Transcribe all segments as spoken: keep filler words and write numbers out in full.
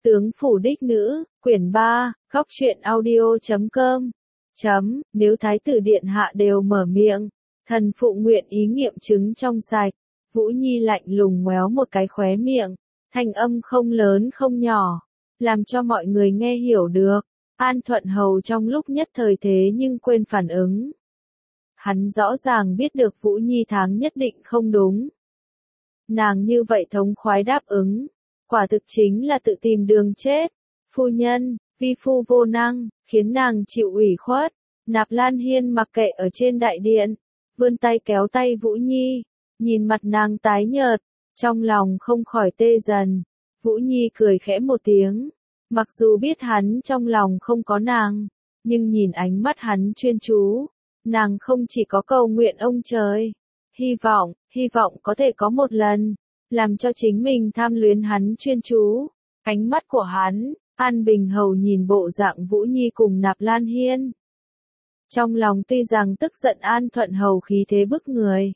Tướng phủ đích nữ, quyển ba, góc truyện audio chấm com. Chấm, nếu thái tử điện hạ đều mở miệng, thần phụ nguyện ý nghiệm chứng trong sạch. Vũ Nhi lạnh lùng ngoéo một cái khóe miệng, thanh âm không lớn không nhỏ, làm cho mọi người nghe hiểu được. An Thuận Hầu trong lúc nhất thời thế nhưng quên phản ứng. Hắn rõ ràng biết được Vũ Nhi tháng nhất định không đúng. Nàng như vậy thống khoái đáp ứng, quả thực chính là tự tìm đường chết. Phu nhân, vi phu vô năng, khiến nàng chịu ủy khuất. Nạp Lan Hiên mặc kệ ở trên đại điện, vươn tay kéo tay Vũ Nhi, nhìn mặt nàng tái nhợt, trong lòng không khỏi tê dần. Vũ Nhi cười khẽ một tiếng, mặc dù biết hắn trong lòng không có nàng, nhưng nhìn ánh mắt hắn chuyên chú, nàng không chỉ có cầu nguyện ông trời, hy vọng, hy vọng có thể có một lần, làm cho chính mình tham luyến hắn chuyên chú. Ánh mắt của hắn, An Bình Hầu nhìn bộ dạng Vũ Nhi cùng Nạp Lan Hiên. Trong lòng tuy rằng tức giận An Thuận Hầu khí thế bức người,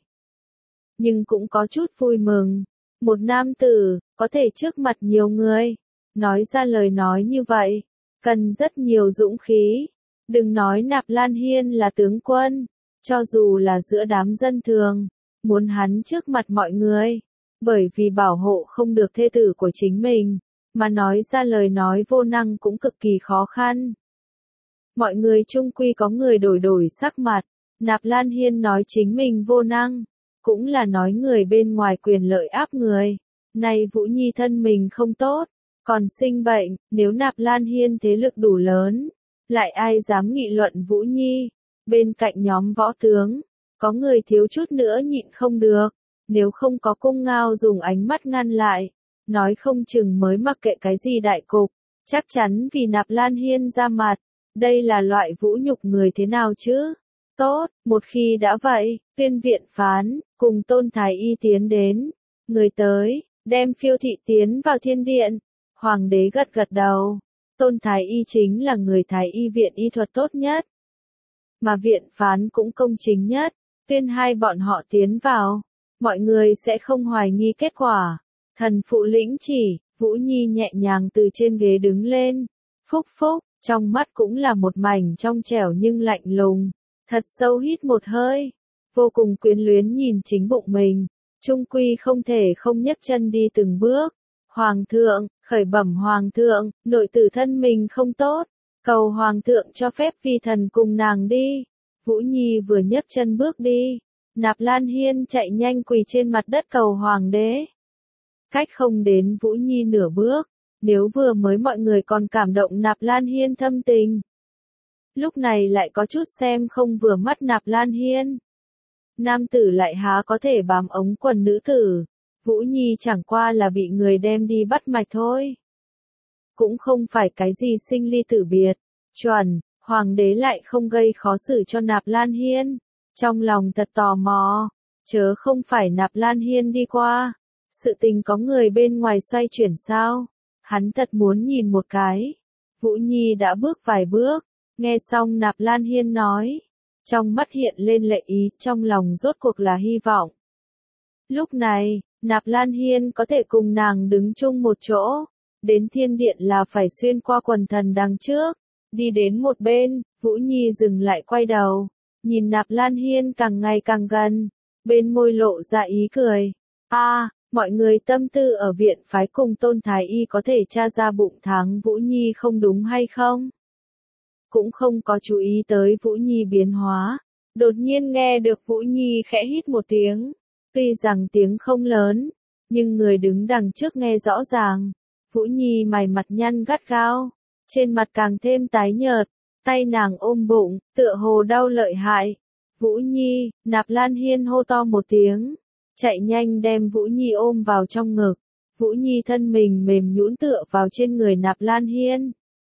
nhưng cũng có chút vui mừng. Một nam tử, có thể trước mặt nhiều người, nói ra lời nói như vậy, cần rất nhiều dũng khí. Đừng nói Nạp Lan Hiên là tướng quân, cho dù là giữa đám dân thường, muốn hắn trước mặt mọi người, bởi vì bảo hộ không được thê tử của chính mình, mà nói ra lời nói vô năng cũng cực kỳ khó khăn. Mọi người chung quy có người đổi đổi sắc mặt, Nạp Lan Hiên nói chính mình vô năng, cũng là nói người bên ngoài quyền lợi áp người. Này Vũ Nhi thân mình không tốt, còn sinh bệnh, nếu Nạp Lan Hiên thế lực đủ lớn, lại ai dám nghị luận Vũ Nhi. Bên cạnh nhóm võ tướng, có người thiếu chút nữa nhịn không được, nếu không có Cung Ngao dùng ánh mắt ngăn lại, nói không chừng mới mặc kệ cái gì đại cục, chắc chắn vì Nạp Lan Hiên ra mặt. Đây là loại vũ nhục người thế nào chứ? Tốt, một khi đã vậy, Tuyên viện phán, cùng Tôn Thái Y tiến đến. Người tới, đem Phiêu Thị tiến vào thiên điện. Hoàng đế gật gật đầu. Tôn Thái Y chính là người Thái Y viện y thuật tốt nhất, mà viện phán cũng công chính nhất. Tuyên hai bọn họ tiến vào, mọi người sẽ không hoài nghi kết quả. Thần phụ lĩnh chỉ, Vũ Nhi nhẹ nhàng từ trên ghế đứng lên. Phúc phúc, trong mắt cũng là một mảnh trong trẻo nhưng lạnh lùng. Thật sâu hít một hơi, vô cùng quyến luyến nhìn chính bụng mình, trung quy không thể không nhấc chân đi từng bước. Hoàng thượng, khởi bẩm hoàng thượng, nội tử thân mình không tốt, cầu hoàng thượng cho phép vi thần cùng nàng đi. Vũ Nhi vừa nhấc chân bước đi, Nạp Lan Hiên chạy nhanh quỳ trên mặt đất cầu hoàng đế. Cách không đến Vũ Nhi nửa bước, nếu vừa mới mọi người còn cảm động Nạp Lan Hiên thâm tình, lúc này lại có chút xem không vừa mắt Nạp Lan Hiên. Nam tử lại há có thể bám ống quần nữ tử. Vũ Nhi chẳng qua là bị người đem đi bắt mạch thôi, cũng không phải cái gì sinh ly tử biệt. Chuẩn, hoàng đế lại không gây khó xử cho Nạp Lan Hiên. Trong lòng thật tò mò, chớ không phải Nạp Lan Hiên đi qua, sự tình có người bên ngoài xoay chuyển sao? Hắn thật muốn nhìn một cái. Vũ Nhi đã bước vài bước, nghe xong Nạp Lan Hiên nói, trong mắt hiện lên lệ ý, trong lòng rốt cuộc là hy vọng. Lúc này, Nạp Lan Hiên có thể cùng nàng đứng chung một chỗ, đến thiên điện là phải xuyên qua quần thần đằng trước, đi đến một bên. Vũ Nhi dừng lại quay đầu, nhìn Nạp Lan Hiên càng ngày càng gần, bên môi lộ ra ý cười. A, à, mọi người tâm tư ở viện phái cùng Tôn Thái Y có thể tra ra bụng tháng Vũ Nhi không đúng hay không? Cũng không có chú ý tới Vũ Nhi biến hóa. Đột nhiên nghe được Vũ Nhi khẽ hít một tiếng. Tuy rằng tiếng không lớn, nhưng người đứng đằng trước nghe rõ ràng. Vũ Nhi mày mặt nhăn gắt gao, trên mặt càng thêm tái nhợt, tay nàng ôm bụng, tựa hồ đau lợi hại. Vũ Nhi, Nạp Lan Hiên hô to một tiếng, chạy nhanh đem Vũ Nhi ôm vào trong ngực. Vũ Nhi thân mình mềm nhũn tựa vào trên người Nạp Lan Hiên.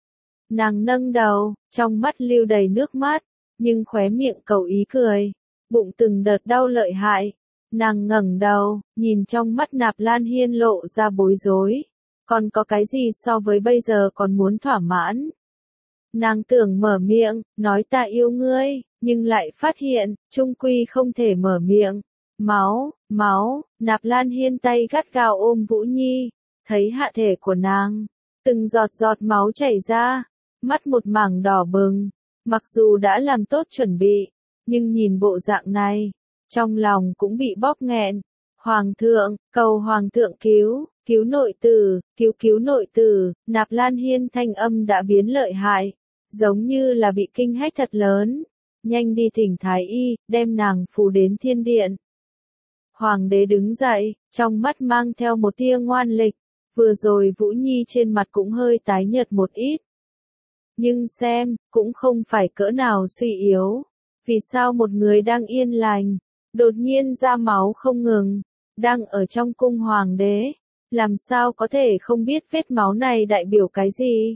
Nàng nâng đầu, trong mắt lưu đầy nước mắt, nhưng khóe miệng cầu ý cười, bụng từng đợt đau lợi hại. Nàng ngẩng đầu, nhìn trong mắt Nạp Lan Hiên lộ ra bối rối. Còn có cái gì so với bây giờ còn muốn thỏa mãn? Nàng tưởng mở miệng, nói ta yêu ngươi, nhưng lại phát hiện, trung quy không thể mở miệng. Máu, máu, Nạp Lan Hiên tay gắt gao ôm Vũ Nhi, thấy hạ thể của nàng, từng giọt giọt máu chảy ra, mắt một mảng đỏ bừng, mặc dù đã làm tốt chuẩn bị, nhưng nhìn bộ dạng này, trong lòng cũng bị bóp nghẹn. Hoàng thượng, cầu hoàng thượng cứu, cứu nội tử, cứu cứu nội tử, Nạp Lan Hiên thanh âm đã biến lợi hại, giống như là bị kinh hách thật lớn. Nhanh đi thỉnh thái y, đem nàng phù đến thiên điện. Hoàng đế đứng dậy, trong mắt mang theo một tia ngoan lịch, vừa rồi Vũ Nhi trên mặt cũng hơi tái nhợt một ít. Nhưng xem, cũng không phải cỡ nào suy yếu. Vì sao một người đang yên lành, đột nhiên ra máu không ngừng, đang ở trong cung hoàng đế, làm sao có thể không biết vết máu này đại biểu cái gì?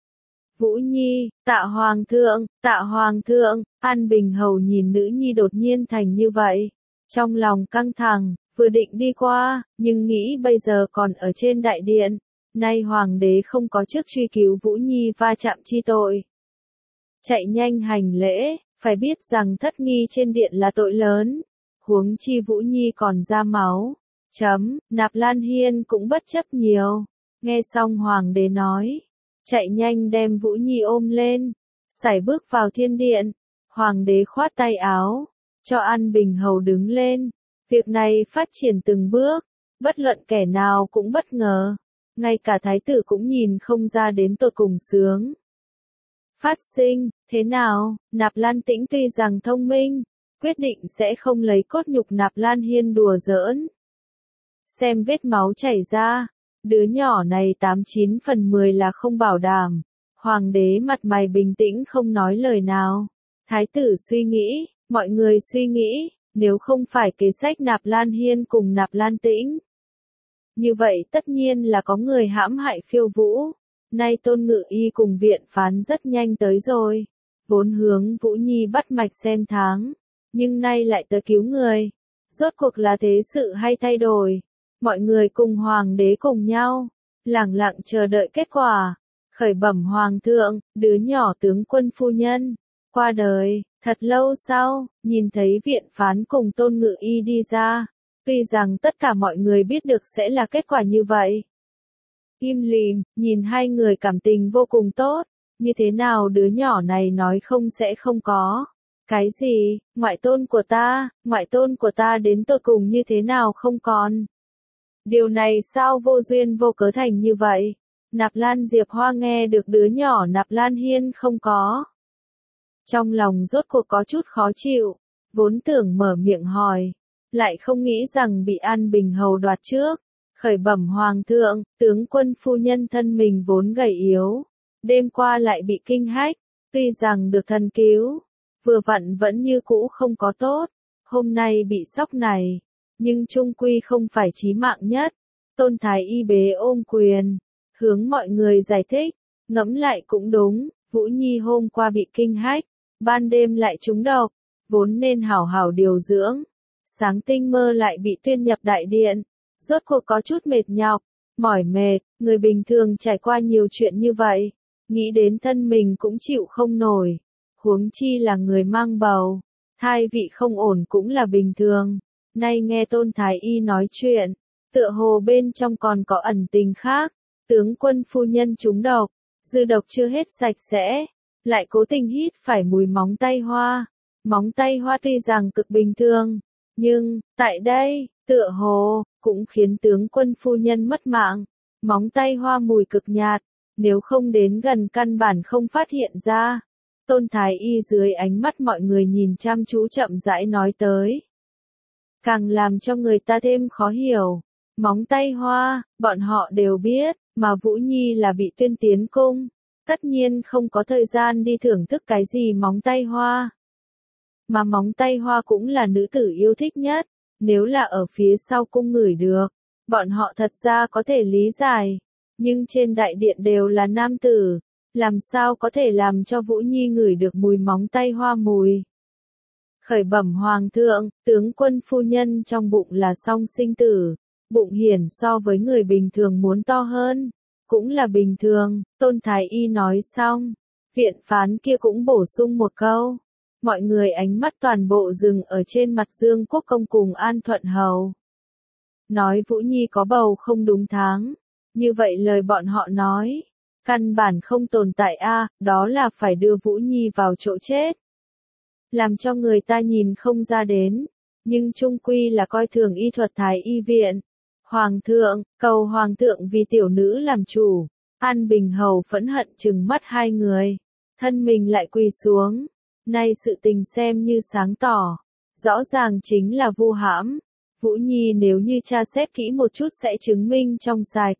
Vũ Nhi, tạ hoàng thượng, tạ hoàng thượng, An Bình Hầu nhìn nữ nhi đột nhiên thành như vậy. Trong lòng căng thẳng, vừa định đi qua, nhưng nghĩ bây giờ còn ở trên đại điện. Nay hoàng đế không có chức truy cứu Vũ Nhi va chạm chi tội. Chạy nhanh hành lễ, phải biết rằng thất nghi trên điện là tội lớn. Huống chi Vũ Nhi còn ra máu. Chấm, Nạp Lan Hiên cũng bất chấp nhiều. Nghe xong hoàng đế nói. Chạy nhanh đem Vũ Nhi ôm lên. Sải bước vào thiên điện. Hoàng đế khoát tay áo. Cho An Bình Hầu đứng lên. Việc này phát triển từng bước. Bất luận kẻ nào cũng bất ngờ. Ngay cả thái tử cũng nhìn không ra đến tột cùng sướng. Phát sinh, thế nào, Nạp Lan Tĩnh tuy rằng thông minh, quyết định sẽ không lấy cốt nhục Nạp Lan Hiên đùa giỡn. Xem vết máu chảy ra, đứa nhỏ này tám chín phần mười là không bảo đảm. Hoàng đế mặt mày bình tĩnh không nói lời nào. Thái tử suy nghĩ, mọi người suy nghĩ, nếu không phải kế sách Nạp Lan Hiên cùng Nạp Lan Tĩnh. Như vậy tất nhiên là có người hãm hại Phiêu Vũ. Nay Tôn Ngự Y cùng viện phán rất nhanh tới rồi. Vốn hướng Vũ Nhi bắt mạch xem tháng. Nhưng nay lại tới cứu người. Rốt cuộc là thế sự hay thay đổi. Mọi người cùng hoàng đế cùng nhau. Lẳng lặng chờ đợi kết quả. Khởi bẩm hoàng thượng, đứa nhỏ tướng quân phu nhân. Qua đời, thật lâu sau, nhìn thấy viện phán cùng Tôn Ngự Y đi ra. Tuy rằng tất cả mọi người biết được sẽ là kết quả như vậy. Im lìm, nhìn hai người cảm tình vô cùng tốt. Như thế nào đứa nhỏ này nói không sẽ không có. Cái gì, ngoại tôn của ta, ngoại tôn của ta đến tột cùng như thế nào không còn. Điều này sao vô duyên vô cớ thành như vậy. Nạp Lan Diệp Hoa nghe được đứa nhỏ Nạp Lan Hiên không có. Trong lòng rốt cuộc có chút khó chịu. Vốn tưởng mở miệng hỏi. Lại không nghĩ rằng bị An Bình Hầu đoạt trước. Khởi bẩm hoàng thượng, tướng quân phu nhân thân mình vốn gầy yếu. Đêm qua lại bị kinh hách. Tuy rằng được thần cứu. Vừa vặn vẫn như cũ không có tốt. Hôm nay bị sốc này. Nhưng trung quy không phải chí mạng nhất. Tôn Thái Y bế ôm quyền. Hướng mọi người giải thích. Ngẫm lại cũng đúng. Vũ Nhi hôm qua bị kinh hách. Ban đêm lại trúng độc. Vốn nên hảo hảo điều dưỡng. Sáng tinh mơ lại bị tuyên nhập đại điện. Rốt cuộc có chút mệt nhọc, mỏi mệt, người bình thường trải qua nhiều chuyện như vậy. Nghĩ đến thân mình cũng chịu không nổi. Huống chi là người mang bầu. Thai vị không ổn cũng là bình thường. Nay nghe Tôn Thái Y nói chuyện. Tựa hồ bên trong còn có ẩn tình khác. Tướng quân phu nhân trúng độc. Dư độc chưa hết sạch sẽ. Lại cố tình hít phải mùi móng tay hoa. Móng tay hoa tuy rằng cực bình thường. Nhưng, tại đây, tựa hồ, cũng khiến tướng quân phu nhân mất mạng. Móng tay hoa mùi cực nhạt. Nếu không đến gần căn bản không phát hiện ra. Tôn Thái Y dưới ánh mắt mọi người nhìn chăm chú chậm rãi nói tới. Càng làm cho người ta thêm khó hiểu. Móng tay hoa, bọn họ đều biết, mà Vũ Nhi là bị tuyên tiến cung. Tất nhiên không có thời gian đi thưởng thức cái gì móng tay hoa. Mà móng tay hoa cũng là nữ tử yêu thích nhất. Nếu là ở phía sau cung ngửi được, bọn họ thật ra có thể lý giải. Nhưng trên đại điện đều là nam tử. Làm sao có thể làm cho Vũ Nhi ngửi được mùi móng tay hoa mùi. Khởi bẩm hoàng thượng, tướng quân phu nhân trong bụng là song sinh tử. Bụng hiển so với người bình thường muốn to hơn. Cũng là bình thường, Tôn Thái Y nói xong. Viện phán kia cũng bổ sung một câu. Mọi người ánh mắt toàn bộ dừng ở trên mặt Dương Quốc Công cùng An Thuận Hầu. Nói Vũ Nhi có bầu không đúng tháng. Như vậy lời bọn họ nói, Căn bản không tồn tại a, đó là phải đưa Vũ Nhi vào chỗ chết. Làm cho người ta nhìn không ra đến, nhưng chung quy là coi thường y thuật thái y viện. Hoàng thượng, cầu hoàng thượng vì tiểu nữ làm chủ. An Bình Hầu phẫn hận trừng mắt hai người, thân mình lại quỳ xuống. Nay sự tình xem như sáng tỏ, rõ ràng chính là vu hãm. Vũ Nhi nếu như tra xét kỹ một chút sẽ chứng minh trong sạch.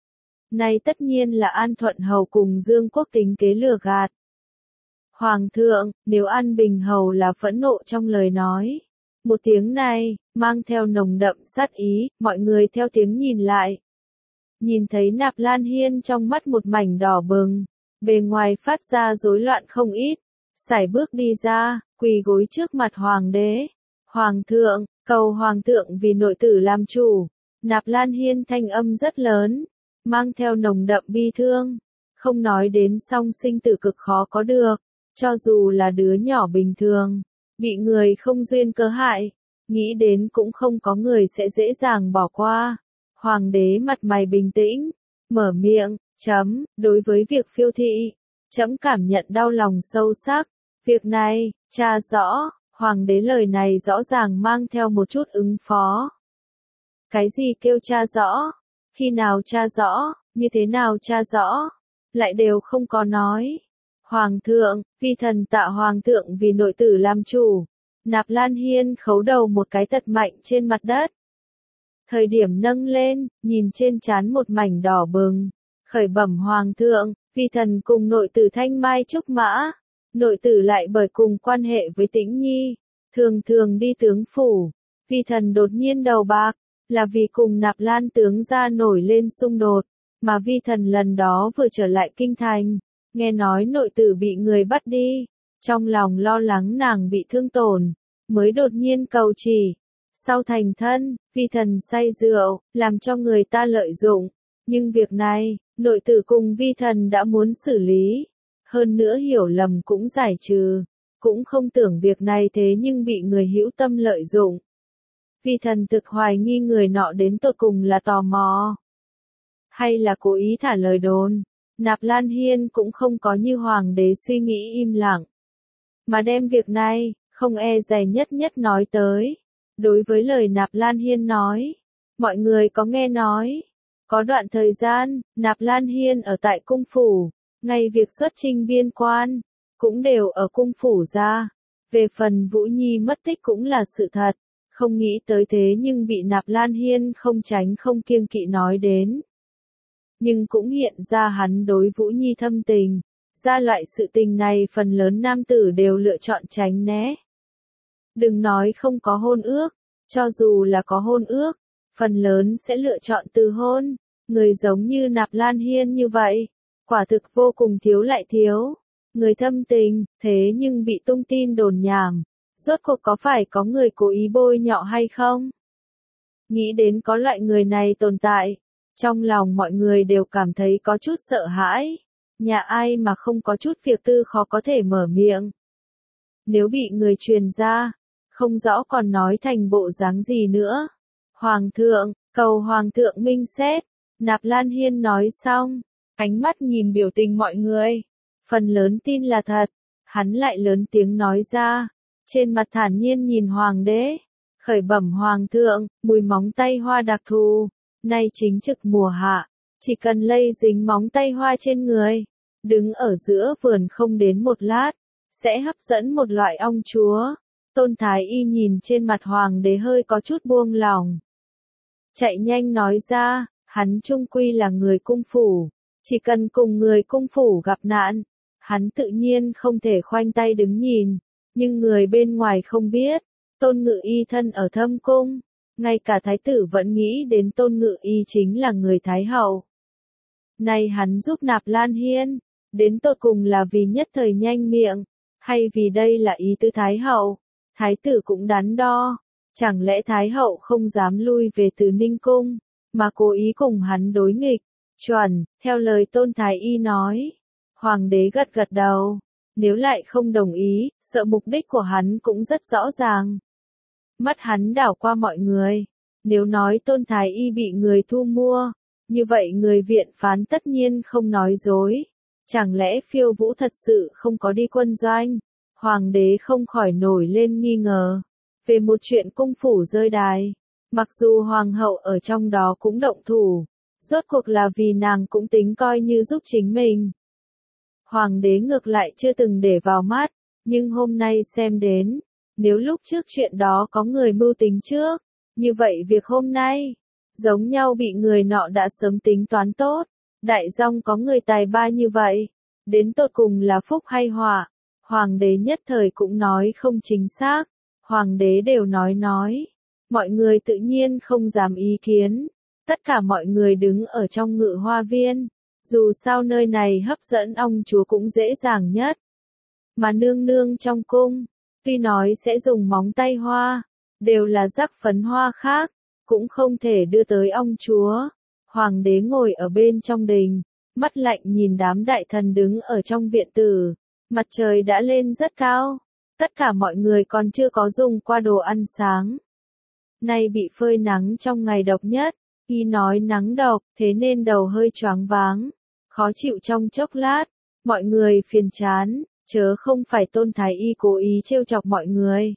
Nay tất nhiên là An Thuận Hầu cùng Dương Quốc tính kế lừa gạt. Hoàng thượng, nếu An Bình Hầu là phẫn nộ trong lời nói, một tiếng này, mang theo nồng đậm sát ý, mọi người theo tiếng nhìn lại. Nhìn thấy Nạp Lan Hiên trong mắt một mảnh đỏ bừng, bề ngoài phát ra rối loạn không ít, sải bước đi ra, quỳ gối trước mặt hoàng đế. Hoàng thượng, cầu hoàng thượng vì nội tử làm chủ. Nạp Lan Hiên thanh âm rất lớn, mang theo nồng đậm bi thương, không nói đến song sinh tử cực khó có được, cho dù là đứa nhỏ bình thường, bị người không duyên cớ hại, nghĩ đến cũng không có người sẽ dễ dàng bỏ qua. Hoàng đế mặt mày bình tĩnh, mở miệng, chấm, đối với việc phiêu thị, chấm cảm nhận đau lòng sâu sắc. Việc này, tra rõ, hoàng đế lời này rõ ràng mang theo một chút ứng phó. Cái gì kêu tra rõ? Khi nào tra rõ, như thế nào tra rõ? Lại đều không có nói. Hoàng thượng, vi thần tạ hoàng thượng vì nội tử làm chủ. Nạp Lan Hiên khấu đầu một cái thật mạnh trên mặt đất. Thời điểm nâng lên, nhìn trên trán một mảnh đỏ bừng. Khởi bẩm hoàng thượng, vi thần cùng nội tử thanh mai trúc mã. Nội tử lại bởi cùng quan hệ với Tĩnh Nhi, thường thường đi tướng phủ. Vi thần đột nhiên đầu bạc, là vì cùng Nạp Lan tướng gia nổi lên xung đột, mà vi thần lần đó vừa trở lại kinh thành, nghe nói nội tử bị người bắt đi, trong lòng lo lắng nàng bị thương tổn, mới đột nhiên cầu chỉ. Sau thành thân, vi thần say rượu, làm cho người ta lợi dụng, nhưng việc này, nội tử cùng vi thần đã muốn xử lý, hơn nữa hiểu lầm cũng giải trừ, cũng không tưởng việc này thế nhưng bị người hữu tâm lợi dụng. Vi thần thực hoài nghi người nọ đến tột cùng là tò mò, hay là cố ý thả lời đồn. Nạp Lan Hiên cũng không có như hoàng đế suy nghĩ im lặng, mà đem việc này, không e dè nhất nhất nói tới. Đối với lời Nạp Lan Hiên nói, mọi người có nghe nói, có đoạn thời gian, Nạp Lan Hiên ở tại cung phủ, ngay việc xuất chinh biên quan, cũng đều ở cung phủ ra. Về phần Vũ Nhi mất tích cũng là sự thật, không nghĩ tới thế nhưng bị Nạp Lan Hiên không tránh không kiêng kỵ nói đến. Nhưng cũng hiện ra hắn đối Vũ Nhi thâm tình, ra loại sự tình này phần lớn nam tử đều lựa chọn tránh né. Đừng nói không có hôn ước, cho dù là có hôn ước, phần lớn sẽ lựa chọn từ hôn. Người giống như Nạp Lan Hiên như vậy, quả thực vô cùng thiếu lại thiếu. Người thâm tình, thế nhưng bị tung tin đồn nhảm, rốt cuộc có phải có người cố ý bôi nhọ hay không? Nghĩ đến có loại người này tồn tại, trong lòng mọi người đều cảm thấy có chút sợ hãi. Nhà ai mà không có chút việc tư khó có thể mở miệng. Nếu bị người truyền ra, không rõ còn nói thành bộ dáng gì nữa. Hoàng thượng, cầu hoàng thượng minh xét. Nạp Lan Hiên nói xong, ánh mắt nhìn biểu tình mọi người, phần lớn tin là thật. Hắn lại lớn tiếng nói ra, trên mặt thản nhiên nhìn hoàng đế, khởi bẩm hoàng thượng, mùi móng tay hoa đặc thù, nay chính trực mùa hạ, chỉ cần lây dính móng tay hoa trên người, đứng ở giữa vườn không đến một lát, sẽ hấp dẫn một loại ong chúa. Tôn Thái Y nhìn trên mặt hoàng đế hơi có chút buông lòng, chạy nhanh nói ra, hắn chung quy là người cung phủ, chỉ cần cùng người cung phủ gặp nạn, hắn tự nhiên không thể khoanh tay đứng nhìn, nhưng người bên ngoài không biết, Tôn Ngự Y thân ở thâm cung, ngay cả thái tử vẫn nghĩ đến Tôn Ngự Y chính là người thái hậu. Nay hắn giúp Nạp Lan Hiên, đến tột cùng là vì nhất thời nhanh miệng, hay vì đây là ý tứ thái hậu? Thái tử cũng đắn đo, chẳng lẽ thái hậu không dám lui về từ Ninh cung, mà cố ý cùng hắn đối nghịch? Chuẩn, theo lời Tôn Thái Y nói. Hoàng đế gật gật đầu, nếu lại không đồng ý, sợ mục đích của hắn cũng rất rõ ràng. Mắt hắn đảo qua mọi người, nếu nói Tôn Thái Y bị người thu mua, Như vậy người viện phán tất nhiên không nói dối. Chẳng lẽ Phiêu Vũ thật sự không có đi quân doanh? Hoàng đế không khỏi nổi lên nghi ngờ. Về một chuyện cung phủ rơi đài. Mặc dù hoàng hậu ở trong đó cũng động thủ. Rốt cuộc là vì nàng cũng tính coi như giúp chính mình. Hoàng đế ngược lại chưa từng để vào mắt. Nhưng hôm nay xem đến. Nếu lúc trước chuyện đó có người mưu tính trước. Như vậy việc hôm nay. Giống nhau bị người nọ đã sớm tính toán tốt. Đại dòng có người tài ba như vậy. Đến tột cùng là phúc hay họa. Hoàng đế nhất thời cũng nói không chính xác. Hoàng đế đều nói nói. Mọi người tự nhiên không dám ý kiến. Tất cả mọi người đứng ở trong ngự hoa viên. Dù sao nơi này hấp dẫn ông chúa cũng dễ dàng nhất. Mà nương nương trong cung. Tuy nói sẽ dùng móng tay hoa. Đều là rắc phấn hoa khác. Cũng không thể đưa tới ông chúa. Hoàng đế ngồi ở bên trong đình. Mắt lạnh nhìn đám đại thần đứng ở trong viện tử. Mặt trời đã lên rất cao. Tất cả mọi người còn chưa có dùng qua đồ ăn sáng. Nay bị phơi nắng trong ngày độc nhất. Y nói nắng độc, thế nên đầu hơi choáng váng. Khó chịu trong chốc lát. Mọi người phiền chán, chớ không phải Tôn Thái Y cố ý trêu chọc mọi người.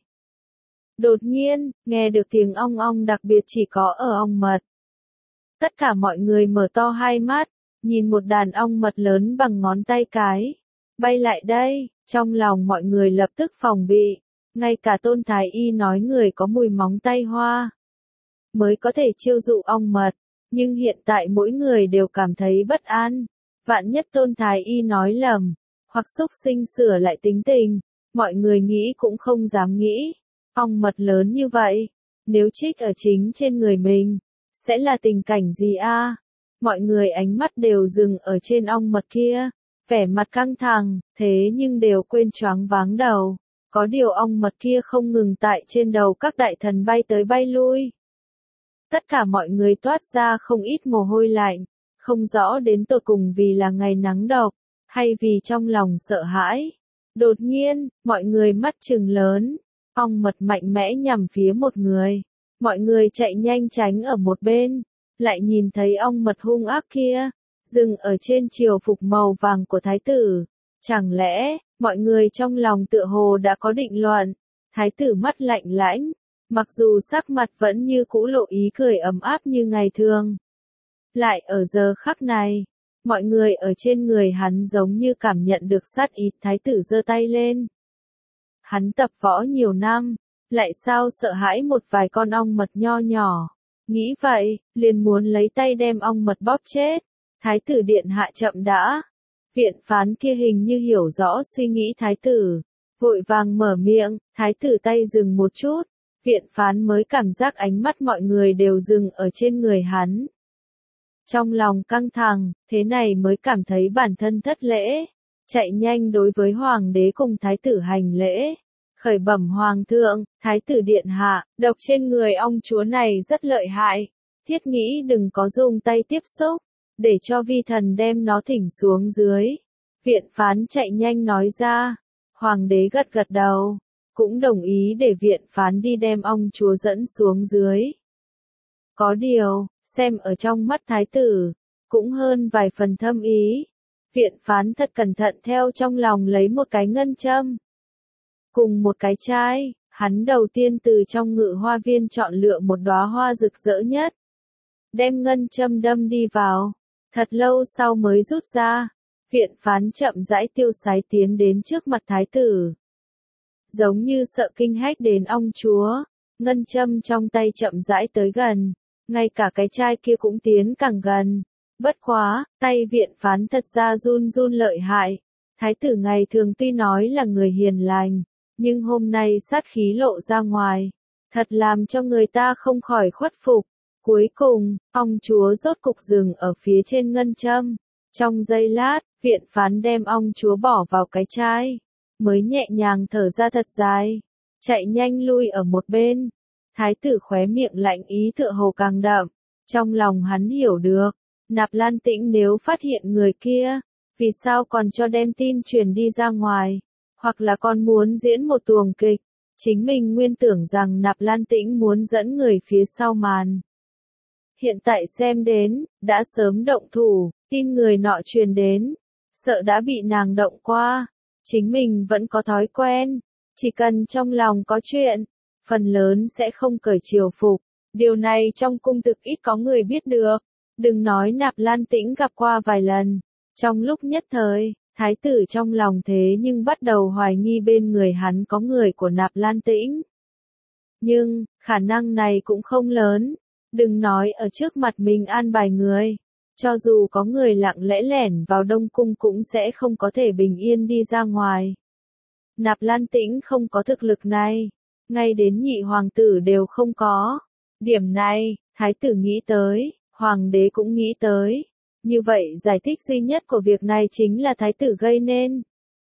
Đột nhiên, nghe được tiếng ong ong đặc biệt chỉ có ở ong mật. Tất cả mọi người mở to hai mắt, nhìn một đàn ong mật lớn bằng ngón tay cái. Bay lại đây, trong lòng mọi người lập tức phòng bị. Ngay cả Tôn Thái Y nói người có mùi móng tay hoa. Mới có thể chiêu dụ ong mật. Nhưng hiện tại mỗi người đều cảm thấy bất an. Vạn nhất Tôn Thái Y nói lầm. Hoặc xúc sinh sửa lại tính tình. Mọi người nghĩ cũng không dám nghĩ. Ong mật lớn như vậy. Nếu trích ở chính trên người mình. Sẽ là tình cảnh gì a? Mọi người ánh mắt đều dừng ở trên ong mật kia. Vẻ mặt căng thẳng, thế nhưng đều quên choáng váng đầu. Có điều ong mật kia không ngừng tại trên đầu các đại thần bay tới bay lui. Tất cả mọi người toát ra không ít mồ hôi lạnh. Không rõ đến tột cùng vì là ngày nắng độc. Hay vì trong lòng sợ hãi. Đột nhiên, mọi người mắt trừng lớn. Ong mật mạnh mẽ nhằm phía một người. Mọi người chạy nhanh tránh ở một bên. Lại nhìn thấy ong mật hung ác kia. Dừng ở trên triều phục màu vàng của thái tử. Chẳng lẽ, mọi người trong lòng tựa hồ đã có định luận. Thái tử mắt lạnh lãnh. Mặc dù sắc mặt vẫn như cũ lộ ý cười ấm áp như ngày thường. Lại ở giờ khắc này. Mọi người ở trên người hắn giống như cảm nhận được sát ý. Thái tử giơ tay lên. Hắn tập võ nhiều năm. Lại sao sợ hãi một vài con ong mật nho nhỏ. Nghĩ vậy, liền muốn lấy tay đem ong mật bóp chết. Thái tử điện hạ chậm đã. Viện phán kia hình như hiểu rõ suy nghĩ thái tử. Vội vàng mở miệng, thái tử tay dừng một chút. Viện phán mới cảm giác ánh mắt mọi người đều dừng ở trên người hắn. Trong lòng căng thẳng, thế này mới cảm thấy bản thân thất lễ. Chạy nhanh đối với hoàng đế cùng thái tử hành lễ. Khởi bẩm hoàng thượng, thái tử điện hạ, độc trên người ong chúa này rất lợi hại. Thiết nghĩ đừng có dùng tay tiếp xúc, để cho vi thần đem nó thỉnh xuống dưới. Viện phán chạy nhanh nói ra. Hoàng đế gật gật đầu, cũng đồng ý để viện phán đi đem ong chúa dẫn xuống dưới. Có điều, xem ở trong mắt thái tử, cũng hơn vài phần thâm ý. Viện phán thật cẩn thận theo trong lòng lấy một cái ngân châm. Cùng một cái chai, hắn đầu tiên từ trong ngự hoa viên chọn lựa một đóa hoa rực rỡ nhất. Đem ngân châm đâm đi vào. Thật lâu sau mới rút ra. Viện phán chậm rãi tiêu sái tiến đến trước mặt thái tử. Giống như sợ kinh hách đến ong chúa. Ngân châm trong tay chậm rãi tới gần. Ngay cả cái chai kia cũng tiến càng gần. Bất quá, tay viện phán thật ra run run lợi hại. Thái tử ngày thường tuy nói là người hiền lành. Nhưng hôm nay sát khí lộ ra ngoài. Thật làm cho người ta không khỏi khuất phục. Cuối cùng, ong chúa rốt cục dừng ở phía trên ngân châm. Trong giây lát, viện phán đem ong chúa bỏ vào cái chai. Mới nhẹ nhàng thở ra thật dài. Chạy nhanh lui ở một bên. Thái tử khóe miệng lạnh ý tựa hồ càng đậm. Trong lòng hắn hiểu được. Nạp Lan Tĩnh nếu phát hiện người kia. Vì sao còn cho đem tin truyền đi ra ngoài. Hoặc là còn muốn diễn một tuồng kịch. Chính mình nguyên tưởng rằng Nạp Lan Tĩnh muốn dẫn người phía sau màn. Hiện tại xem đến, đã sớm động thủ, tin người nọ truyền đến, sợ đã bị nàng động qua. Chính mình vẫn có thói quen, chỉ cần trong lòng có chuyện, phần lớn sẽ không cởi chiều phục. Điều này trong cung thực ít có người biết được. Đừng nói Nạp Lan Tĩnh gặp qua vài lần. Trong lúc nhất thời, thái tử trong lòng thế nhưng bắt đầu hoài nghi bên người hắn có người của Nạp Lan Tĩnh. Nhưng, khả năng này cũng không lớn. Đừng nói ở trước mặt mình an bài người. Cho dù có người lặng lẽ lẻn vào Đông Cung cũng sẽ không có thể bình yên đi ra ngoài. Nạp Lan Tĩnh không có thực lực này. Ngay đến nhị hoàng tử đều không có. Điểm này, thái tử nghĩ tới, hoàng đế cũng nghĩ tới. Như vậy giải thích duy nhất của việc này chính là thái tử gây nên.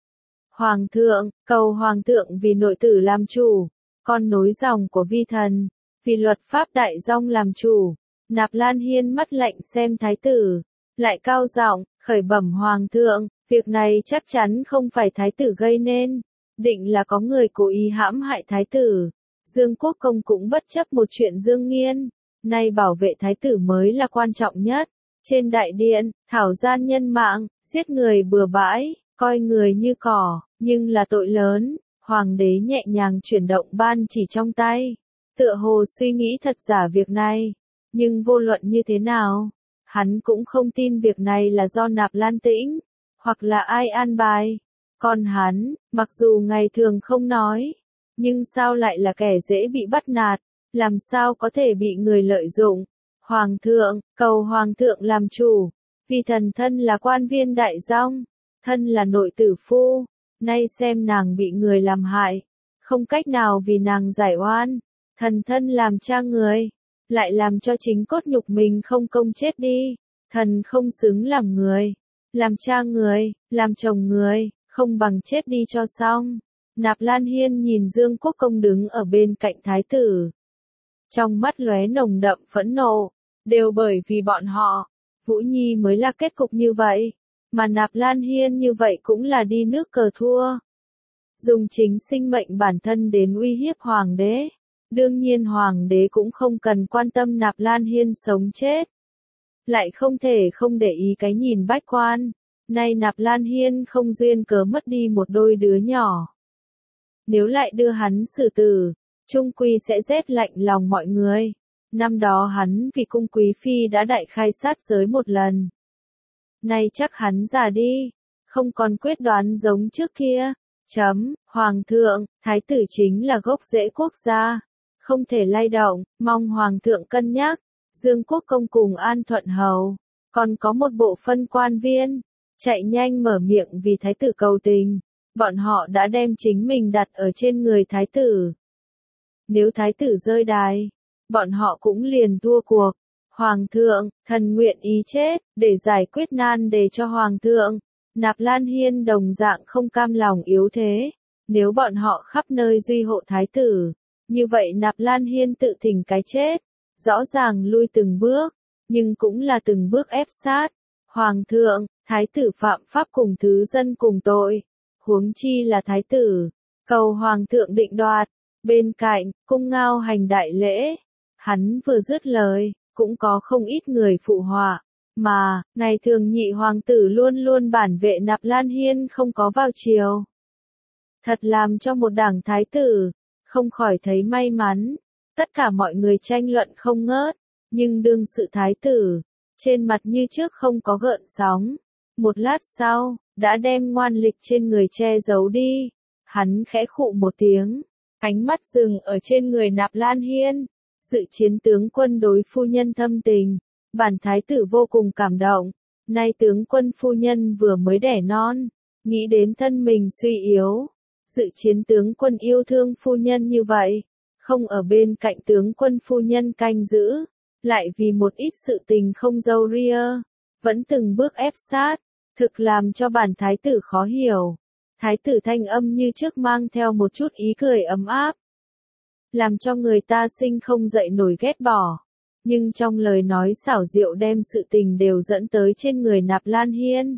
Hoàng thượng, cầu hoàng thượng vì nội tử làm chủ, con nối dòng của vi thần, vì luật pháp đại dong làm chủ. Nạp Lan Hiên mắt lạnh xem thái tử, lại cao giọng, khởi bẩm hoàng thượng, việc này chắc chắn không phải thái tử gây nên, định là có người cố ý hãm hại thái tử. Dương Quốc Công cũng bất chấp một chuyện Dương Nghiên, nay bảo vệ thái tử mới là quan trọng nhất. Trên đại điện, thảo gian nhân mạng, giết người bừa bãi, coi người như cỏ, nhưng là tội lớn. Hoàng đế nhẹ nhàng chuyển động ban chỉ trong tay, tựa hồ suy nghĩ thật giả việc này. Nhưng vô luận như thế nào, hắn cũng không tin việc này là do Nạp Lan Tĩnh, hoặc là ai an bài. Còn hắn, mặc dù ngày thường không nói, nhưng sao lại là kẻ dễ bị bắt nạt, làm sao có thể bị người lợi dụng. Hoàng thượng, cầu hoàng thượng làm chủ, vì thần thân là quan viên đại dong, thân là nội tử phu, nay xem nàng bị người làm hại, không cách nào vì nàng giải oan, thần thân làm cha người, lại làm cho chính cốt nhục mình không công chết đi, thần không xứng làm người, làm cha người, làm chồng người, không bằng chết đi cho xong. Nạp Lan Hiên nhìn Dương Quốc Công đứng ở bên cạnh thái tử, trong mắt lóe nồng đậm phẫn nộ, đều bởi vì bọn họ, Vũ Nhi mới là kết cục như vậy, mà Nạp Lan Hiên như vậy cũng là đi nước cờ thua. Dùng chính sinh mệnh bản thân đến uy hiếp hoàng đế, đương nhiên hoàng đế cũng không cần quan tâm Nạp Lan Hiên sống chết. Lại không thể không để ý cái nhìn bách quan, nay Nạp Lan Hiên không duyên cớ mất đi một đôi đứa nhỏ. Nếu lại đưa hắn xử tử, chung quy sẽ rét lạnh lòng mọi người. Năm đó hắn vì cung quý phi đã đại khai sát giới một lần. Nay chắc hắn già đi, không còn quyết đoán giống trước kia. Chấm, hoàng thượng, thái tử chính là gốc rễ quốc gia, không thể lay động, mong hoàng thượng cân nhắc. Dương Quốc Công cùng An Thuận Hầu, còn có một bộ phân quan viên, chạy nhanh mở miệng vì thái tử cầu tình. Bọn họ đã đem chính mình đặt ở trên người thái tử. Nếu thái tử rơi đài, bọn họ cũng liền thua cuộc. Hoàng thượng, thần nguyện ý chết, để giải quyết nan đề cho hoàng thượng. Nạp Lan Hiên đồng dạng không cam lòng yếu thế. Nếu bọn họ khắp nơi duy hộ thái tử, như vậy Nạp Lan Hiên tự thỉnh cái chết. Rõ ràng lui từng bước, nhưng cũng là từng bước ép sát. Hoàng thượng, thái tử phạm pháp cùng thứ dân cùng tội. Huống chi là thái tử, cầu hoàng thượng định đoạt. Bên cạnh, cung ngao hành đại lễ. Hắn vừa dứt lời, cũng có không ít người phụ họa. Mà, ngày thường nhị hoàng tử luôn luôn bản vệ Nạp Lan Hiên không có vào chiều. Thật làm cho một đảng thái tử, không khỏi thấy may mắn. Tất cả mọi người tranh luận không ngớt, nhưng đương sự thái tử, trên mặt như trước không có gợn sóng. Một lát sau, đã đem ngoan lịch trên người che giấu đi. Hắn khẽ khụ một tiếng, ánh mắt dừng ở trên người Nạp Lan Hiên. Dự chiến tướng quân đối phu nhân thâm tình, bản thái tử vô cùng cảm động. Nay tướng quân phu nhân vừa mới đẻ non, nghĩ đến thân mình suy yếu. Dự chiến tướng quân yêu thương phu nhân như vậy, không ở bên cạnh tướng quân phu nhân canh giữ, lại vì một ít sự tình không dâu ria, vẫn từng bước ép sát, thực làm cho bản thái tử khó hiểu. Thái tử thanh âm như trước mang theo một chút ý cười ấm áp, làm cho người ta sinh không dậy nổi ghét bỏ, nhưng trong lời nói xảo diệu đem sự tình đều dẫn tới trên người Nạp Lan Hiên.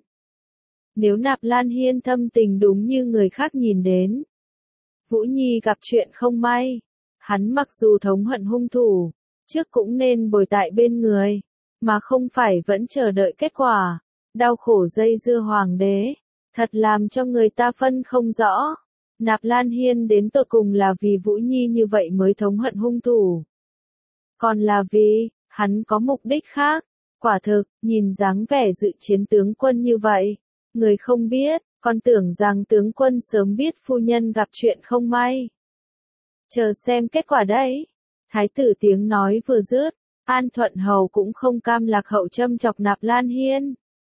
Nếu Nạp Lan Hiên thâm tình đúng như người khác nhìn đến, Vũ Nhi gặp chuyện không may, hắn mặc dù thống hận hung thủ, trước cũng nên bồi tại bên người, mà không phải vẫn chờ đợi kết quả. Đau khổ dây dưa hoàng đế, thật làm cho người ta phân không rõ. Nạp Lan Hiên đến tột cùng là vì Vũ Nhi như vậy mới thống hận hung thủ. Còn là vì, hắn có mục đích khác. Quả thực, nhìn dáng vẻ dự chiến tướng quân như vậy, người không biết, còn tưởng rằng tướng quân sớm biết phu nhân gặp chuyện không may. Chờ xem kết quả đấy. Thái tử tiếng nói vừa dứt, An Thuận Hầu cũng không cam lạc hậu châm chọc Nạp Lan Hiên.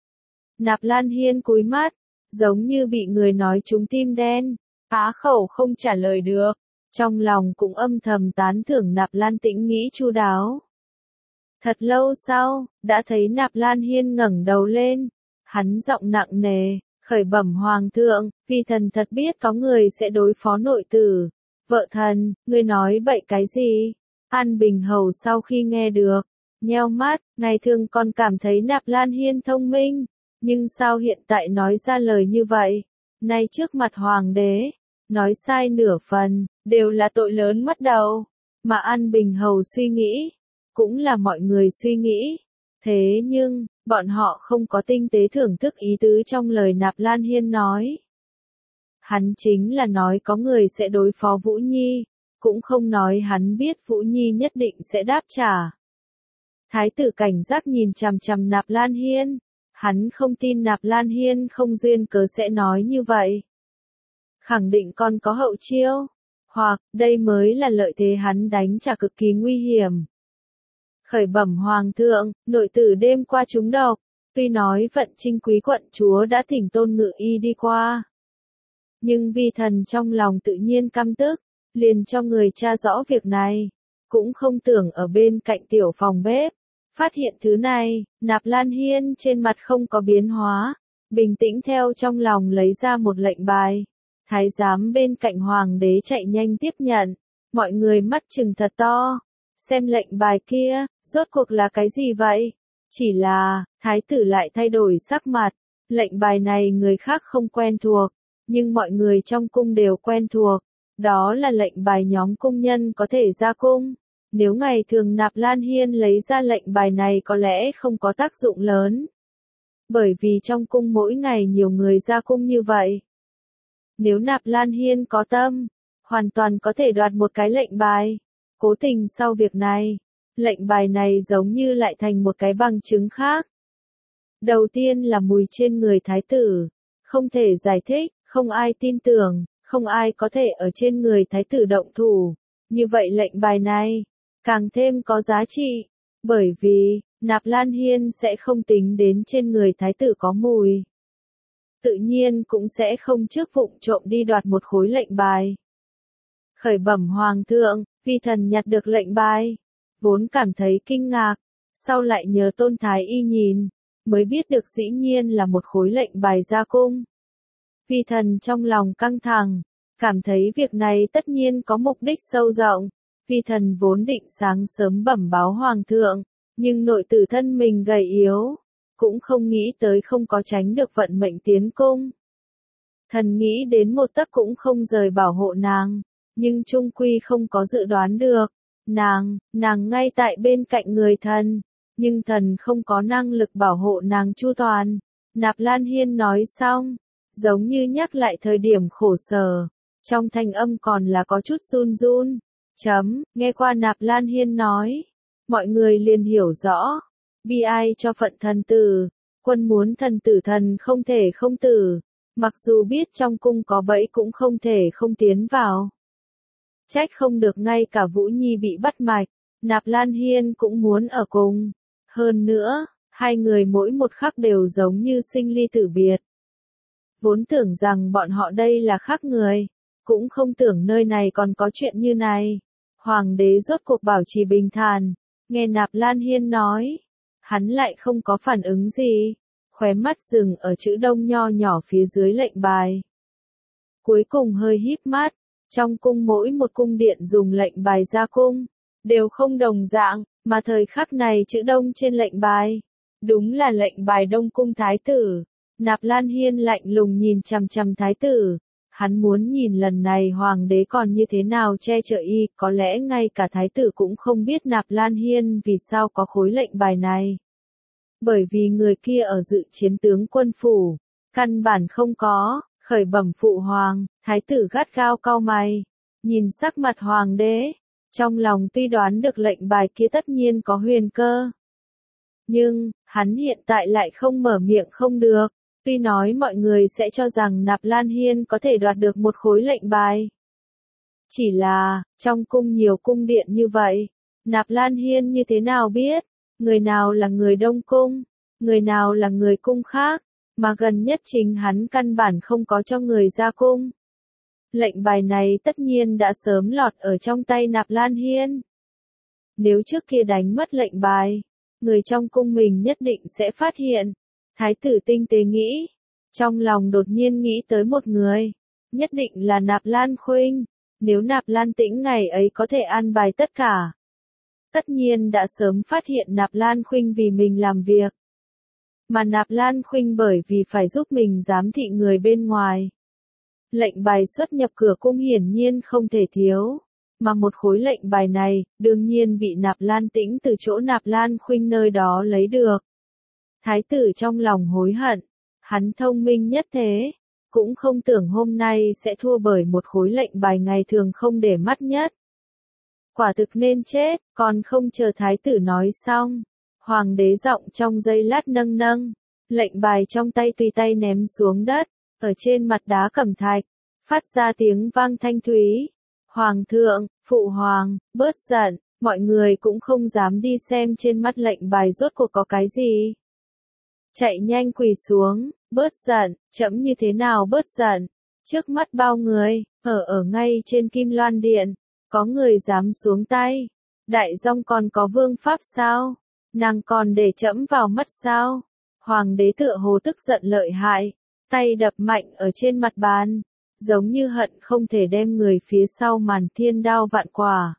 Nạp Lan Hiên cúi mắt, giống như bị người nói trúng tim đen, á khẩu không trả lời được, trong lòng cũng âm thầm tán thưởng Nạp Lan Tĩnh nghĩ chu đáo. Thật lâu sau, đã thấy Nạp Lan Hiên ngẩng đầu lên, hắn giọng nặng nề, khởi bẩm hoàng thượng, vì thần thật biết có người sẽ đối phó nội tử. Vợ thần, ngươi nói bậy cái gì? An Bình Hầu sau khi nghe được, nheo mắt, ngày thường còn cảm thấy Nạp Lan Hiên thông minh, nhưng sao hiện tại nói ra lời như vậy? Nay trước mặt hoàng đế, nói sai nửa phần, đều là tội lớn mất đầu. Mà An Bình Hầu suy nghĩ, cũng là mọi người suy nghĩ. Thế nhưng, bọn họ không có tinh tế thưởng thức ý tứ trong lời Nạp Lan Hiên nói. Hắn chính là nói có người sẽ đối phó Vũ Nhi, cũng không nói hắn biết Vũ Nhi nhất định sẽ đáp trả. Thái tử cảnh giác nhìn chằm chằm Nạp Lan Hiên, hắn không tin Nạp Lan Hiên không duyên cớ sẽ nói như vậy. Khẳng định còn có hậu chiêu, hoặc đây mới là lợi thế hắn đánh trả cực kỳ nguy hiểm. Khởi bẩm hoàng thượng, nội tử đêm qua trúng độc, tuy nói vận Trinh quý quận chúa đã thỉnh Tôn Ngự Y đi qua. Nhưng vi thần trong lòng tự nhiên căm tức, liền cho người tra rõ việc này, cũng không tưởng ở bên cạnh tiểu phòng bếp. Phát hiện thứ này, Nạp Lan Hiên trên mặt không có biến hóa, bình tĩnh theo trong lòng lấy ra một lệnh bài. Thái giám bên cạnh hoàng đế chạy nhanh tiếp nhận, mọi người mắt trừng thật to, xem lệnh bài kia, rốt cuộc là cái gì vậy? Chỉ là, thái tử lại thay đổi sắc mặt, lệnh bài này người khác không quen thuộc, nhưng mọi người trong cung đều quen thuộc, đó là lệnh bài nhóm cung nhân có thể ra cung. Nếu ngày thường Nạp Lan Hiên lấy ra lệnh bài này có lẽ không có tác dụng lớn. Bởi vì trong cung mỗi ngày nhiều người ra cung như vậy. Nếu Nạp Lan Hiên có tâm, hoàn toàn có thể đoạt một cái lệnh bài. Cố tình sau việc này, lệnh bài này giống như lại thành một cái bằng chứng khác. Đầu tiên là mùi trên người thái tử, không thể giải thích, không ai tin tưởng, không ai có thể ở trên người thái tử động thủ. Như vậy lệnh bài này, càng thêm có giá trị, bởi vì, Nạp Lan Hiên sẽ không tính đến trên người thái tử có mùi. Tự nhiên cũng sẽ không trước vụng trộm đi đoạt một khối lệnh bài. Khởi bẩm hoàng thượng, vi thần nhặt được lệnh bài, vốn cảm thấy kinh ngạc, sau lại nhớ Tôn Thái Y nhìn, mới biết được dĩ nhiên là một khối lệnh bài ra cung. Vi thần trong lòng căng thẳng, cảm thấy việc này tất nhiên có mục đích sâu rộng. Vi thần vốn định sáng sớm bẩm báo hoàng thượng, nhưng nội tử thân mình gầy yếu, cũng không nghĩ tới không có tránh được vận mệnh tiến cung. Thần nghĩ đến một tấc cũng không rời bảo hộ nàng, nhưng chung quy không có dự đoán được. Nàng, nàng ngay tại bên cạnh người thần, nhưng thần không có năng lực bảo hộ nàng chu toàn. Nạp Lan Hiên nói xong, giống như nhắc lại thời điểm khổ sở, trong thanh âm còn là có chút run run. Chấm, nghe qua Nạp Lan Hiên nói, mọi người liền hiểu rõ, bi ai cho phận thần tử, quân muốn thần tử thần không thể không tử, mặc dù biết trong cung có bẫy cũng không thể không tiến vào. Trách không được ngay cả Vũ Nhi bị bắt mạch, Nạp Lan Hiên cũng muốn ở cùng. Hơn nữa, hai người mỗi một khắc đều giống như sinh ly tử biệt. Vốn tưởng rằng bọn họ đây là khác người, cũng không tưởng nơi này còn có chuyện như này. Hoàng đế rốt cuộc bảo trì bình thản, nghe Nạp Lan Hiên nói, hắn lại không có phản ứng gì, khóe mắt dừng ở chữ đông nho nhỏ phía dưới lệnh bài. Cuối cùng hơi híp mắt, trong cung mỗi một cung điện dùng lệnh bài ra cung, đều không đồng dạng, mà thời khắc này chữ đông trên lệnh bài, đúng là lệnh bài Đông cung thái tử. Nạp Lan Hiên lạnh lùng nhìn chằm chằm thái tử, Hắn muốn nhìn lần này hoàng đế còn như thế nào che chở y, có lẽ ngay cả thái tử cũng không biết Nạp Lan Hiên vì sao có khối lệnh bài này. Bởi vì người kia ở dự chiến tướng quân phủ, căn bản không có, khởi bẩm phụ hoàng, thái tử gắt gao cau mày, nhìn sắc mặt hoàng đế, trong lòng tuy đoán được lệnh bài kia tất nhiên có huyền cơ. Nhưng, hắn hiện tại lại không mở miệng không được. Tuy nói mọi người sẽ cho rằng Nạp Lan Hiên có thể đoạt được một khối lệnh bài. Chỉ là, trong cung nhiều cung điện như vậy, Nạp Lan Hiên như thế nào biết, người nào là người Đông Cung, người nào là người cung khác, mà gần nhất chính hắn căn bản không có cho người ra cung. Lệnh bài này tất nhiên đã sớm lọt ở trong tay Nạp Lan Hiên. Nếu trước kia đánh mất lệnh bài, người trong cung mình nhất định sẽ phát hiện. Thái tử tinh tế nghĩ, trong lòng đột nhiên nghĩ tới một người, nhất định là Nạp Lan Khuynh, nếu Nạp Lan Tĩnh ngày ấy có thể an bài tất cả. Tất nhiên đã sớm phát hiện Nạp Lan Khuynh vì mình làm việc. Mà Nạp Lan Khuynh bởi vì phải giúp mình giám thị người bên ngoài. Lệnh bài xuất nhập cửa cung hiển nhiên không thể thiếu, mà một khối lệnh bài này, đương nhiên bị Nạp Lan Tĩnh từ chỗ Nạp Lan Khuynh nơi đó lấy được. Thái tử trong lòng hối hận, hắn thông minh nhất thế, cũng không tưởng hôm nay sẽ thua bởi một khối lệnh bài ngày thường không để mắt nhất. Quả thực nên chết, còn không chờ thái tử nói xong. Hoàng đế giọng trong giây lát nâng nâng, lệnh bài trong tay tùy tay ném xuống đất, ở trên mặt đá cẩm thạch, phát ra tiếng vang thanh thúy. Hoàng thượng, phụ hoàng, bớt giận, mọi người cũng không dám đi xem trên mắt lệnh bài rốt cuộc có cái gì. Chạy nhanh quỳ xuống, bớt giận, chấm như thế nào bớt giận, trước mắt bao người, ở ở ngay trên Kim Loan Điện, có người dám xuống tay, đại dông còn có vương pháp sao, nàng còn để chấm vào mắt sao, hoàng đế tựa hồ tức giận lợi hại, tay đập mạnh ở trên mặt bàn, giống như hận không thể đem người phía sau màn thiên đao vạn quả.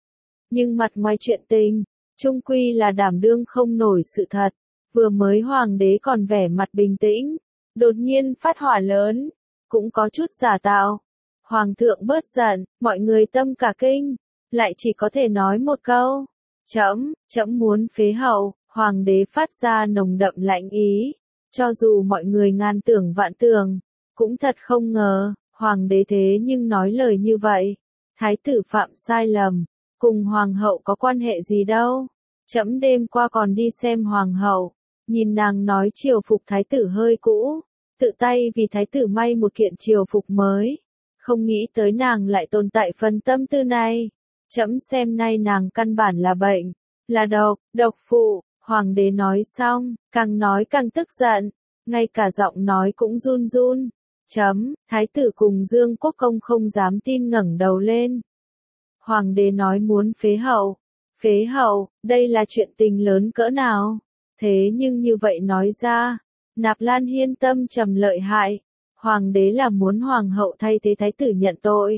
Nhưng mặt ngoài chuyện tình, chung quy là đảm đương không nổi sự thật. Vừa mới hoàng đế còn vẻ mặt bình tĩnh, đột nhiên phát hỏa lớn, cũng có chút giả tạo. Hoàng thượng bớt giận, mọi người tâm cả kinh, lại chỉ có thể nói một câu. Chấm, chấm muốn phế hậu, hoàng đế phát ra nồng đậm lãnh ý. Cho dù mọi người ngàn tưởng vạn tưởng, cũng thật không ngờ, hoàng đế thế nhưng nói lời như vậy. Thái tử phạm sai lầm, cùng hoàng hậu có quan hệ gì đâu. Chấm đêm qua còn đi xem hoàng hậu. Nhìn nàng nói triều phục thái tử hơi cũ, tự tay vì thái tử may một kiện triều phục mới. Không nghĩ tới nàng lại tồn tại phần tâm tư này. Chấm xem nay nàng căn bản là bệnh, là độc, độc phụ. Hoàng đế nói xong, càng nói càng tức giận, ngay cả giọng nói cũng run run. Chấm, thái tử cùng Dương Quốc Công không dám tin ngẩng đầu lên. Hoàng đế nói muốn phế hậu. Phế hậu, đây là chuyện tình lớn cỡ nào? Thế nhưng như vậy nói ra, Nạp Lan Hiên tâm trầm lợi hại, hoàng đế là muốn hoàng hậu thay thế thái tử nhận tội.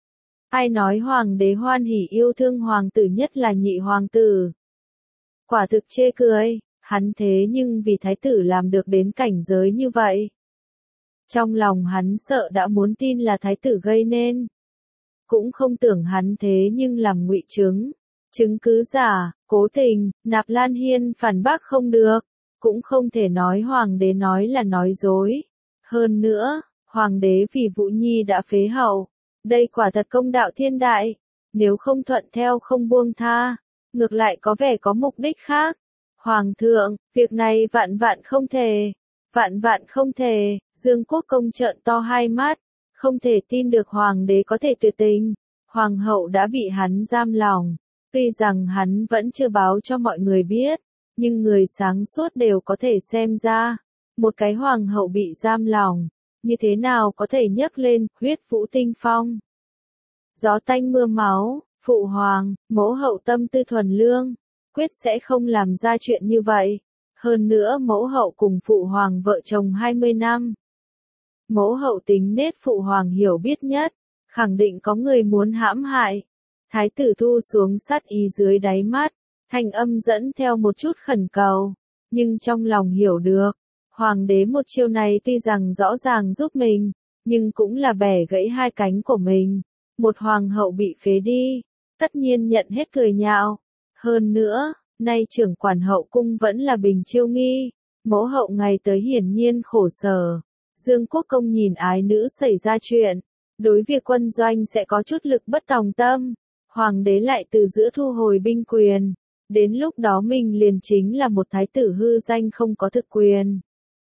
Ai nói hoàng đế hoan hỉ yêu thương hoàng tử nhất là nhị hoàng tử? Quả thực chê cười, hắn thế nhưng vì thái tử làm được đến cảnh giới như vậy. Trong lòng hắn sợ đã muốn tin là thái tử gây nên. Cũng không tưởng hắn thế nhưng làm ngụy chứng. Chứng cứ giả, cố tình, Nạp Lan Hiên phản bác không được, cũng không thể nói hoàng đế nói là nói dối. Hơn nữa, hoàng đế vì Vũ Nhi đã phế hậu, đây quả thật công đạo thiên đại, nếu không thuận theo không buông tha, ngược lại có vẻ có mục đích khác. Hoàng thượng, việc này vạn vạn không thể, vạn vạn không thể, Dương Quốc Công trợn to hai mắt, không thể tin được hoàng đế có thể tuyệt tình, hoàng hậu đã bị hắn giam lòng. Tuy rằng hắn vẫn chưa báo cho mọi người biết, nhưng người sáng suốt đều có thể xem ra, một cái hoàng hậu bị giam lòng, như thế nào có thể nhấc lên huyết vũ tinh phong. Gió tanh mưa máu, phụ hoàng, mẫu hậu tâm tư thuần lương, quyết sẽ không làm ra chuyện như vậy. Hơn nữa mẫu hậu cùng phụ hoàng vợ chồng hai mươi năm. Mẫu hậu tính nết phụ hoàng hiểu biết nhất, khẳng định có người muốn hãm hại. Thái tử thu xuống sát ý dưới đáy mắt, thanh âm dẫn theo một chút khẩn cầu, nhưng trong lòng hiểu được, hoàng đế một chiêu này tuy rằng rõ ràng giúp mình, nhưng cũng là bẻ gãy hai cánh của mình. Một hoàng hậu bị phế đi, tất nhiên nhận hết cười nhạo. Hơn nữa, nay trưởng quản hậu cung vẫn là Bình Chiêu Nghi, mẫu hậu ngày tới hiển nhiên khổ sở. Dương Quốc Công nhìn ái nữ xảy ra chuyện, đối việc quân doanh sẽ có chút lực bất tòng tâm. Hoàng đế lại từ giữa thu hồi binh quyền, đến lúc đó mình liền chính là một thái tử hư danh không có thực quyền.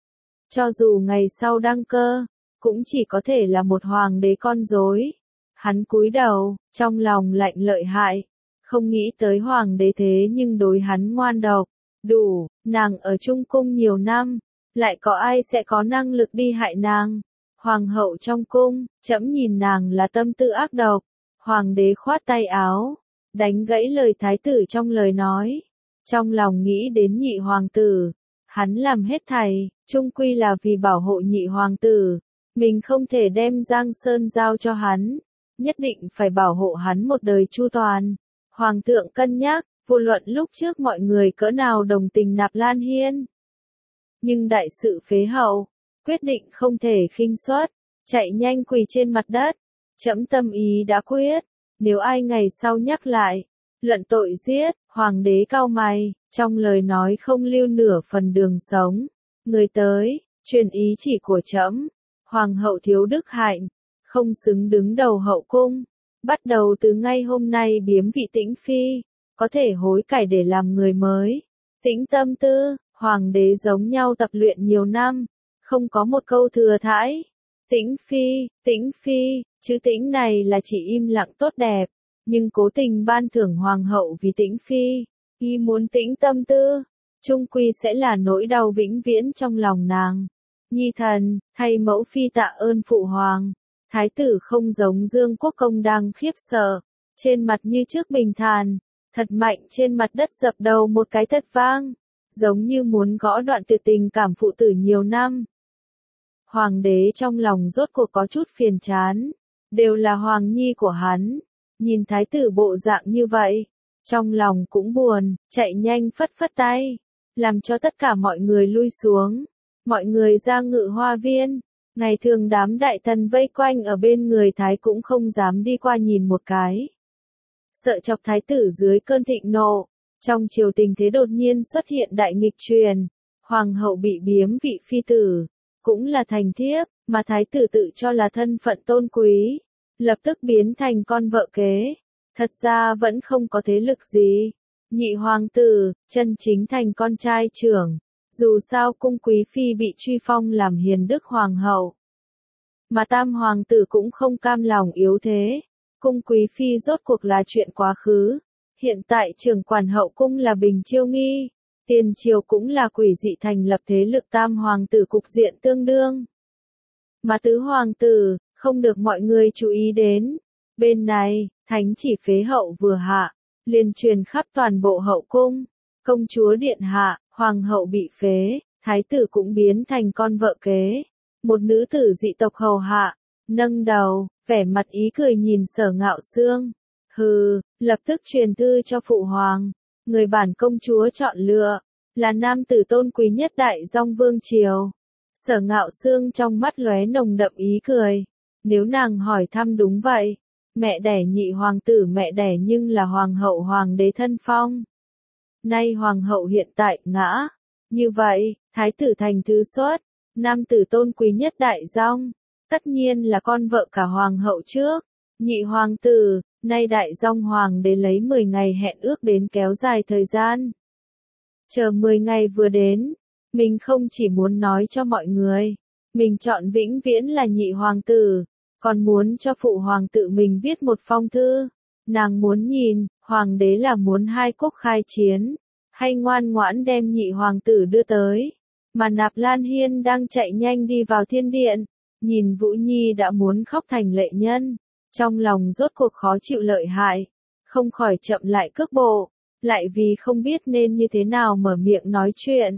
Cho dù ngày sau đăng cơ, cũng chỉ có thể là một hoàng đế con rối. Hắn cúi đầu, trong lòng lạnh lợi hại, không nghĩ tới hoàng đế thế nhưng đối hắn ngoan độc. Đủ, nàng ở Trung Cung nhiều năm, lại có ai sẽ có năng lực đi hại nàng. Hoàng hậu trong cung, trẫm nhìn nàng là tâm tư ác độc. Hoàng đế khoát tay áo, đánh gãy lời thái tử trong lời nói. Trong lòng nghĩ đến nhị hoàng tử, hắn làm hết thảy, chung quy là vì bảo hộ nhị hoàng tử. Mình không thể đem Giang Sơn giao cho hắn, nhất định phải bảo hộ hắn một đời chu toàn. Hoàng thượng cân nhắc, vô luận lúc trước mọi người cỡ nào đồng tình Nạp Lan Hiên. Nhưng đại sự phế hậu, quyết định không thể khinh suất, chạy nhanh quỳ trên mặt đất. Trẫm tâm ý đã quyết, nếu ai ngày sau nhắc lại, luận tội giết. Hoàng đế cau mày, trong lời nói không lưu nửa phần đường sống. Người tới, truyền ý chỉ của trẫm. Hoàng hậu thiếu đức hạnh, không xứng đứng đầu hậu cung. Bắt đầu từ ngay hôm nay biếm vị Tĩnh Phi, có thể hối cải để làm người mới. Tĩnh tâm tư, hoàng đế giống nhau tập luyện nhiều năm, không có một câu thừa thãi. Tĩnh Phi, Tĩnh Phi, chữ Tĩnh này là chỉ im lặng tốt đẹp, nhưng cố tình ban thưởng hoàng hậu vì Tĩnh Phi. Y muốn tĩnh tâm tư, chung quy sẽ là nỗi đau vĩnh viễn trong lòng nàng. Nhi thần, thay mẫu phi tạ ơn phụ hoàng. Thái tử không giống Dương Quốc Công đang khiếp sợ, trên mặt như trước bình thản, thật mạnh trên mặt đất dập đầu một cái thật vang, giống như muốn gõ đoạn tuyệt tình cảm phụ tử nhiều năm. Hoàng đế trong lòng rốt cuộc có chút phiền chán, đều là hoàng nhi của hắn, nhìn thái tử bộ dạng như vậy, trong lòng cũng buồn, chạy nhanh phất phất tay, làm cho tất cả mọi người lui xuống, mọi người ra ngự hoa viên. Ngày thường đám đại thần vây quanh ở bên người thái cũng không dám đi qua nhìn một cái. Sợ chọc thái tử dưới cơn thịnh nộ, trong triều tình thế đột nhiên xuất hiện đại nghịch truyền, hoàng hậu bị biếm vị phi tử, cũng là thành thiếp, mà thái tử tự cho là thân phận tôn quý, lập tức biến thành con vợ kế, thật ra vẫn không có thế lực gì. Nhị hoàng tử, chân chính thành con trai trưởng. Dù sao cung quý phi bị truy phong làm hiền đức hoàng hậu. Mà tam hoàng tử cũng không cam lòng yếu thế. Cung quý phi rốt cuộc là chuyện quá khứ. Hiện tại trưởng quản hậu cung là Bình Chiêu Nghi. Tiền triều cũng là quỷ dị thành lập thế lực tam hoàng tử cục diện tương đương. Mà tứ hoàng tử, không được mọi người chú ý đến. Bên này, thánh chỉ phế hậu vừa hạ, liền truyền khắp toàn bộ hậu cung. Công chúa điện hạ, hoàng hậu bị phế, thái tử cũng biến thành con vợ kế. Một nữ tử dị tộc hầu hạ, nâng đầu, vẻ mặt ý cười nhìn Sở Ngạo Xương. Hừ, lập tức truyền thư cho phụ hoàng. Người bản công chúa chọn lựa, là nam tử tôn quý nhất đại dong vương triều. Sở Ngạo Xương trong mắt lóe nồng đậm ý cười. Nếu nàng hỏi thăm đúng vậy, mẹ đẻ nhị hoàng tử mẹ đẻ nhưng là hoàng hậu hoàng đế thân phong. Nay hoàng hậu hiện tại ngã, như vậy, thái tử thành thứ xuất, nam tử tôn quý nhất đại dong, tất nhiên là con vợ cả hoàng hậu trước. Nhị hoàng tử, nay đại dong hoàng đế lấy mười ngày hẹn ước đến kéo dài thời gian. Chờ mười ngày vừa đến, mình không chỉ muốn nói cho mọi người, mình chọn vĩnh viễn là nhị hoàng tử, còn muốn cho phụ hoàng tự mình viết một phong thư. Nàng muốn nhìn, hoàng đế là muốn hai quốc khai chiến, hay ngoan ngoãn đem nhị hoàng tử đưa tới. Mà Nạp Lan Hiên đang chạy nhanh đi vào thiên điện, nhìn Vũ Nhi đã muốn khóc thành lệ nhân, trong lòng rốt cuộc khó chịu lợi hại, không khỏi chậm lại cước bộ, lại vì không biết nên như thế nào mở miệng nói chuyện.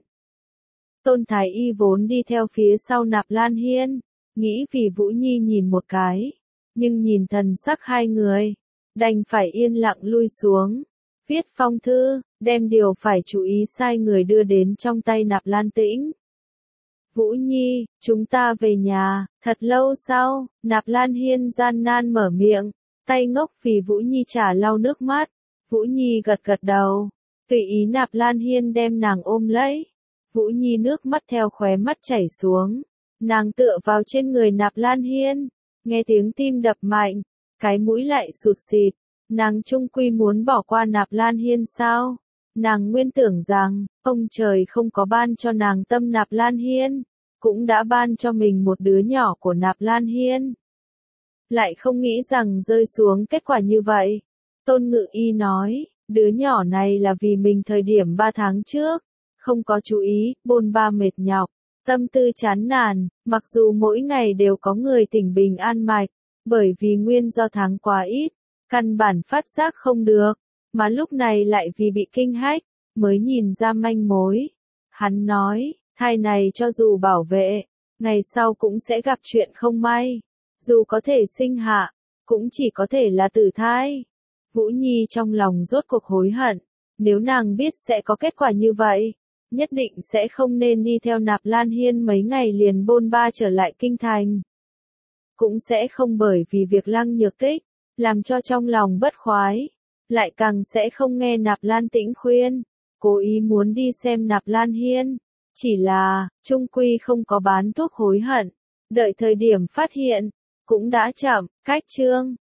Tôn Thái Y vốn đi theo phía sau Nạp Lan Hiên, nghĩ vì Vũ Nhi nhìn một cái, nhưng nhìn thần sắc hai người, đành phải yên lặng lui xuống, viết phong thư, đem điều phải chú ý sai người đưa đến trong tay Nạp Lan Tĩnh. Vũ Nhi, chúng ta về nhà, thật lâu sau, Nạp Lan Hiên gian nan mở miệng, tay ngốc vì Vũ Nhi trả lau nước mắt. Vũ Nhi gật gật đầu, tùy ý Nạp Lan Hiên đem nàng ôm lấy. Vũ Nhi nước mắt theo khóe mắt chảy xuống, nàng tựa vào trên người Nạp Lan Hiên, nghe tiếng tim đập mạnh, cái mũi lại sụt xịt, nàng chung quy muốn bỏ qua Nạp Lan Hiên sao? Nàng nguyên tưởng rằng, ông trời không có ban cho nàng tâm Nạp Lan Hiên, cũng đã ban cho mình một đứa nhỏ của Nạp Lan Hiên. Lại không nghĩ rằng rơi xuống kết quả như vậy. Tôn Ngự Y nói, đứa nhỏ này là vì mình thời điểm ba tháng trước, không có chú ý, bôn ba mệt nhọc, tâm tư chán nản, mặc dù mỗi ngày đều có người tỉnh bình an mạch, bởi vì nguyên do tháng quá ít, căn bản phát giác không được, mà lúc này lại vì bị kinh hách, mới nhìn ra manh mối. Hắn nói, thai này cho dù bảo vệ, ngày sau cũng sẽ gặp chuyện không may, dù có thể sinh hạ, cũng chỉ có thể là tử thai. Vũ Nhi trong lòng rốt cuộc hối hận, nếu nàng biết sẽ có kết quả như vậy, nhất định sẽ không nên đi theo Nạp Lan Hiên mấy ngày liền bôn ba trở lại kinh thành. Cũng sẽ không bởi vì việc Lăng Nhược Tích, làm cho trong lòng bất khoái, lại càng sẽ không nghe Nạp Lan Tĩnh khuyên, cố ý muốn đi xem Nạp Lan Hiên. Chỉ là, trung quy không có bán thuốc hối hận, đợi thời điểm phát hiện, cũng đã chậm, cách chương.